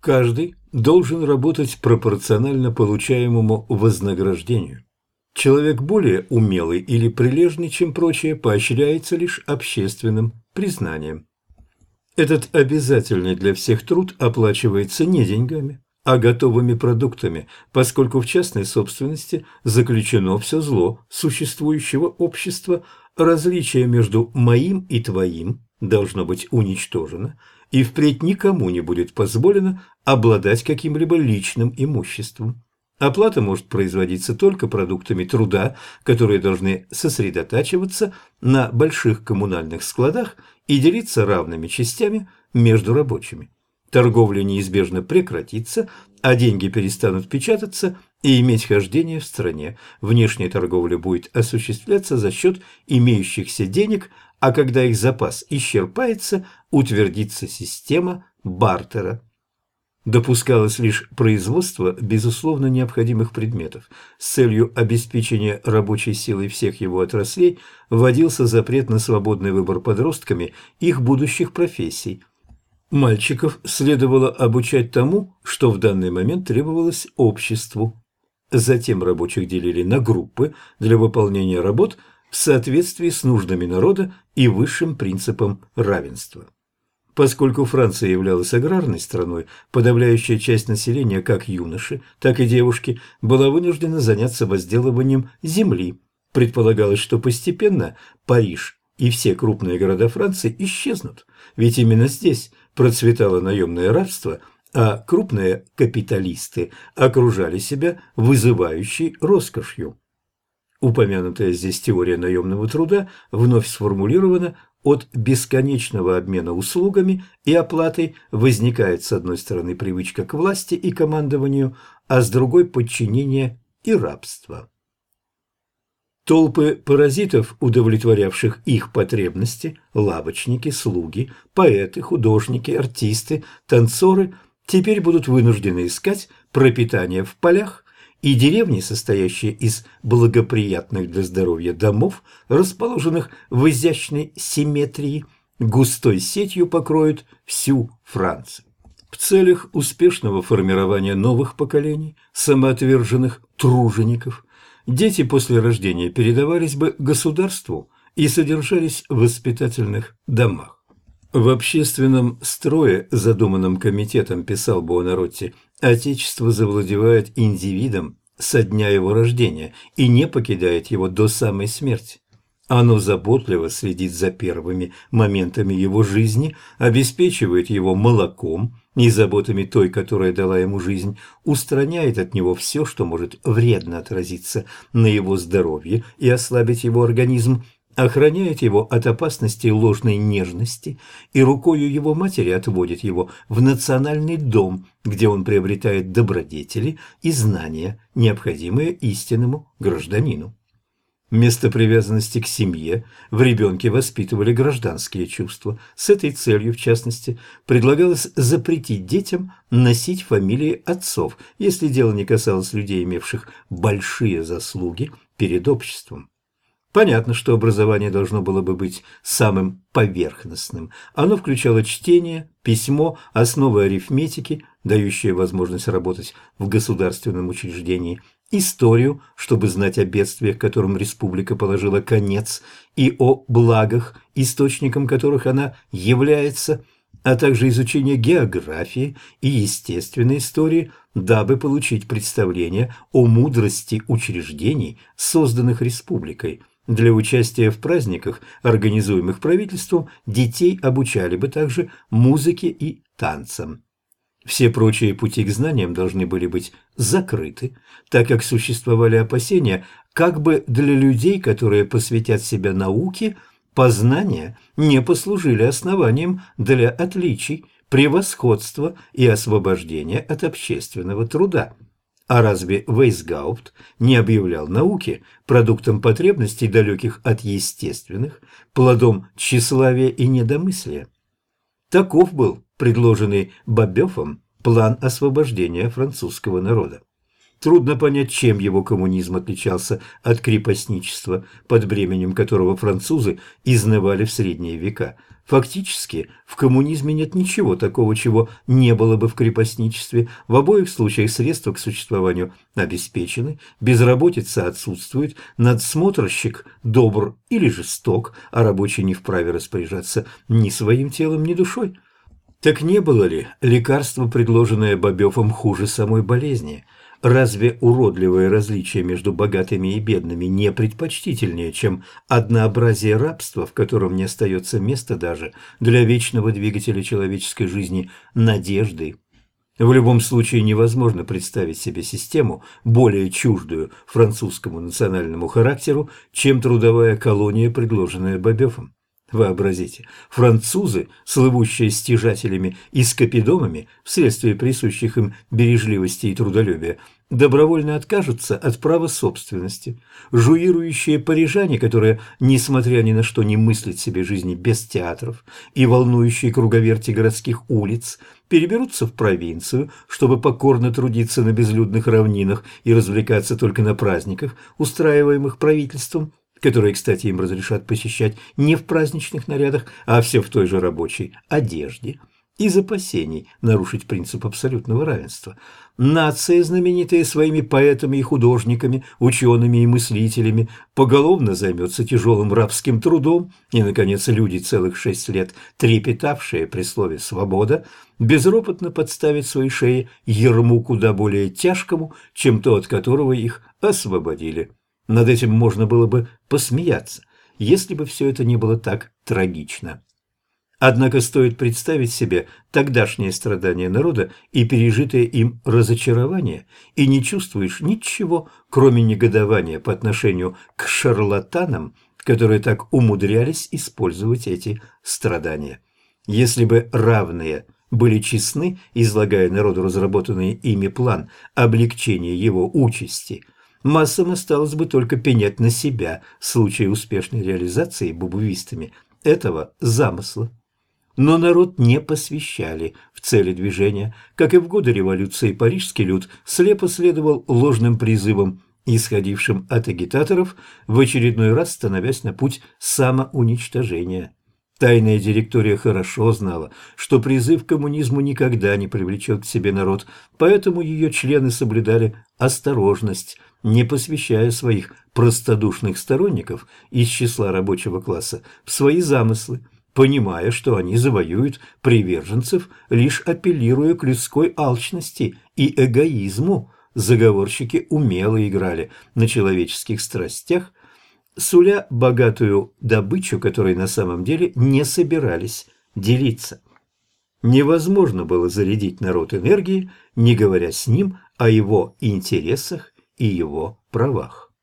Каждый должен работать пропорционально получаемому вознаграждению. Человек более умелый или прилежный, чем прочие, поощряется лишь общественным признанием. Этот обязательный для всех труд оплачивается не деньгами, а готовыми продуктами, поскольку в частной собственности заключено все зло существующего общества, различие между «моим» и «твоим» должно быть уничтожено, и впредь никому не будет позволено обладать каким-либо личным имуществом. Оплата может производиться только продуктами труда, которые должны сосредотачиваться на больших коммунальных складах и делиться равными частями между рабочими. Торговля неизбежно прекратится, а деньги перестанут печататься и иметь хождение в стране. Внешняя торговля будет осуществляться за счет имеющихся денег, а когда их запас исчерпается, утвердится система бартера. Допускалось лишь производство безусловно необходимых предметов. С целью обеспечения рабочей силой всех его отраслей вводился запрет на свободный выбор подростками их будущих профессий. Мальчиков следовало обучать тому, что в данный момент требовалось обществу. Затем рабочих делили на группы для выполнения работ в соответствии с нуждами народа и высшим принципом равенства. Поскольку Франция являлась аграрной страной, подавляющая часть населения, как юноши, так и девушки, была вынуждена заняться возделыванием земли. Предполагалось, что постепенно Париж и все крупные города Франции исчезнут, ведь именно здесь процветало наемное рабство, а крупные капиталисты окружали себя вызывающей роскошью. Упомянутая здесь теория наемного труда вновь сформулирована: от бесконечного обмена услугами и оплатой возникает с одной стороны привычка к власти и командованию, а с другой – подчинение и рабство. Толпы паразитов, удовлетворявших их потребности, лавочники, слуги, поэты, художники, артисты, танцоры, теперь будут вынуждены искать пропитание в полях, и деревни, состоящие из благоприятных для здоровья домов, расположенных в изящной симметрии, густой сетью покроют всю Францию. В целях успешного формирования новых поколений самоотверженных тружеников дети после рождения передавались бы государству и содержались в воспитательных домах. В общественном строе, задуманном комитетом, писал Буонаротти, Отечество завладевает индивидом со дня его рождения и не покидает его до самой смерти. Оно заботливо следит за первыми моментами его жизни, обеспечивает его молоком и заботами той, которая дала ему жизнь, устраняет от него все, что может вредно отразиться на его здоровье и ослабить его организм, охраняет его от опасности ложной нежности и рукою его матери отводит его в национальный дом, где он приобретает добродетели и знания, необходимые истинному гражданину. Вместо привязанности к семье в ребенке воспитывали гражданские чувства. С этой целью, в частности, предлагалось запретить детям носить фамилии отцов, если дело не касалось людей, имевших большие заслуги перед обществом. Понятно, что образование должно было бы быть самым поверхностным. Оно включало чтение, письмо, основы арифметики, дающие возможность работать в государственном учреждении, историю, чтобы знать о бедствиях, которым республика положила конец, и о благах, источником которых она является, а также изучение географии и естественной истории, дабы получить представление о мудрости учреждений, созданных республикой. Для участия в праздниках, организуемых правительством, детей обучали бы также музыке и танцам. Все прочие пути к знаниям должны были быть закрыты, так как существовали опасения, как бы для людей, которые посвятят себя науке, познания не послужили основанием для отличий, превосходства и освобождения от общественного труда. А разве Вейсгаупт не объявлял науки продуктом потребностей, далеких от естественных, плодом тщеславия и недомыслия? Таков был предложенный Бабёфом план освобождения французского народа. Трудно понять, чем его коммунизм отличался от крепостничества, под бременем которого французы изнывали в средние века. Фактически, в коммунизме нет ничего такого, чего не было бы в крепостничестве. В обоих случаях средства к существованию обеспечены, безработица отсутствует, надсмотрщик добр или жесток, а рабочий не вправе распоряжаться ни своим телом, ни душой. Так не было ли лекарство, предложенное Бобёвым, хуже самой болезни? Разве уродливое различие между богатыми и бедными не предпочтительнее, чем однообразие рабства, в котором не остается места даже для вечного двигателя человеческой жизни – надежды? В любом случае невозможно представить себе систему, более чуждую французскому национальному характеру, чем трудовая колония, предложенная Бобёвым. Вообразите, французы, слывущие стяжателями и скопидомами вследствие присущих им бережливости и трудолюбия, добровольно откажутся от права собственности. Жуирующие парижане, которые, несмотря ни на что, не мыслят себе жизни без театров, и волнующие круговерти городских улиц, переберутся в провинцию, чтобы покорно трудиться на безлюдных равнинах и развлекаться только на праздниках, устраиваемых правительством, которые, кстати, им разрешат посещать не в праздничных нарядах, а все в той же рабочей одежде, из опасений нарушить принцип абсолютного равенства. Нация, знаменитая своими поэтами и художниками, учеными и мыслителями, поголовно займется тяжелым рабским трудом, и, наконец, люди, целых 6 лет трепетавшие при слове «свобода», безропотно подставят свои шеи ярму куда более тяжкому, чем то, от которого их освободили. Над этим можно было бы посмеяться, если бы все это не было так трагично. Однако стоит представить себе тогдашние страдания народа и пережитое им разочарование, и не чувствуешь ничего, кроме негодования по отношению к шарлатанам, которые так умудрялись использовать эти страдания. Если бы равные были честны, излагая народу разработанный ими план облегчения его участи, массам осталось бы только пенять на себя в случае успешной реализации бубуистами этого замысла. Но народ не посвящали в цели движения. Как и в годы революции, парижский люд слепо следовал ложным призывам, исходившим от агитаторов, в очередной раз становясь на путь самоуничтожения. Тайная директория хорошо знала, что призыв к коммунизму никогда не привлечет к себе народ, поэтому ее члены соблюдали осторожность, не посвящая своих простодушных сторонников из числа рабочего класса в свои замыслы, понимая, что они завоюют приверженцев, лишь апеллируя к людской алчности и эгоизму. Заговорщики умело играли на человеческих страстях, суля богатую добычу, которой на самом деле не собирались делиться. Невозможно было зарядить народ энергией, не говоря с ним о его интересах и его правах.